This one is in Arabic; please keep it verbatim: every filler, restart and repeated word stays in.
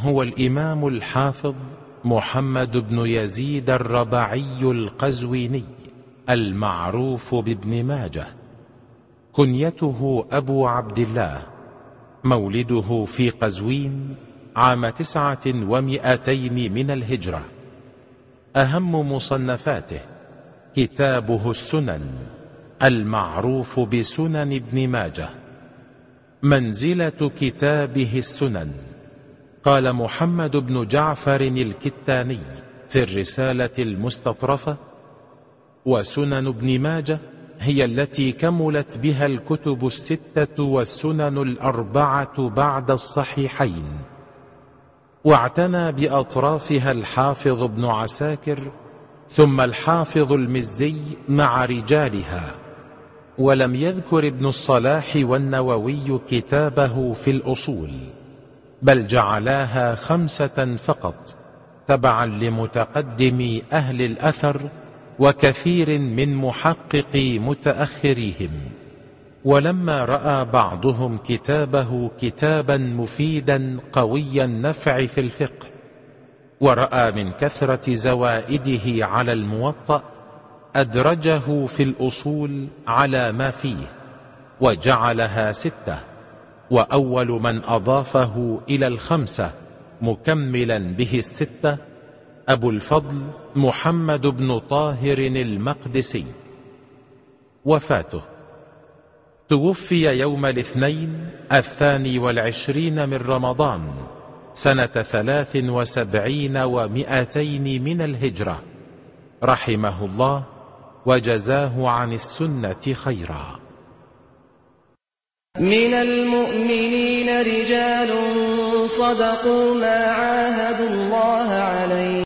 هو الإمام الحافظ محمد بن يزيد الرباعي القزويني المعروف بابن ماجه، كنيته أبو عبد الله، مولده في قزوين عام تسعة ومئتين من الهجرة. أهم مصنفاته كتابه السنن المعروف بسنن ابن ماجه. منزلة كتابه السنن: قال محمد بن جعفر الكتاني في الرسالة المستطرفة: وسنن ابن ماجه هي التي كملت بها الكتب الستة والسنن الأربعة بعد الصحيحين، واعتنى بأطرافها الحافظ ابن عساكر ثم الحافظ المزي مع رجالها. ولم يذكر ابن الصلاح والنووي كتابه في الأصول، بل جعلاها خمسة فقط تبعا لمتقدم أهل الأثر وكثير من محققي متأخريهم. ولما رأى بعضهم كتابه كتابا مفيدا قوي النفع في الفقه، ورأى من كثرة زوائده على الموطأ، أدرجه في الأصول على ما فيه وجعلها ستة، وأول من أضافه إلى الخمسة مكملا به الستة أبو الفضل محمد بن طاهر المقدسي. وفاته: توفي يوم الاثنين الثاني والعشرين من رمضان سنة ثلاث وسبعين ومئتين من الهجرة، رحمه الله وجزاه عن السنة خيرا. من المؤمنين رجال صدقوا ما عاهدوا الله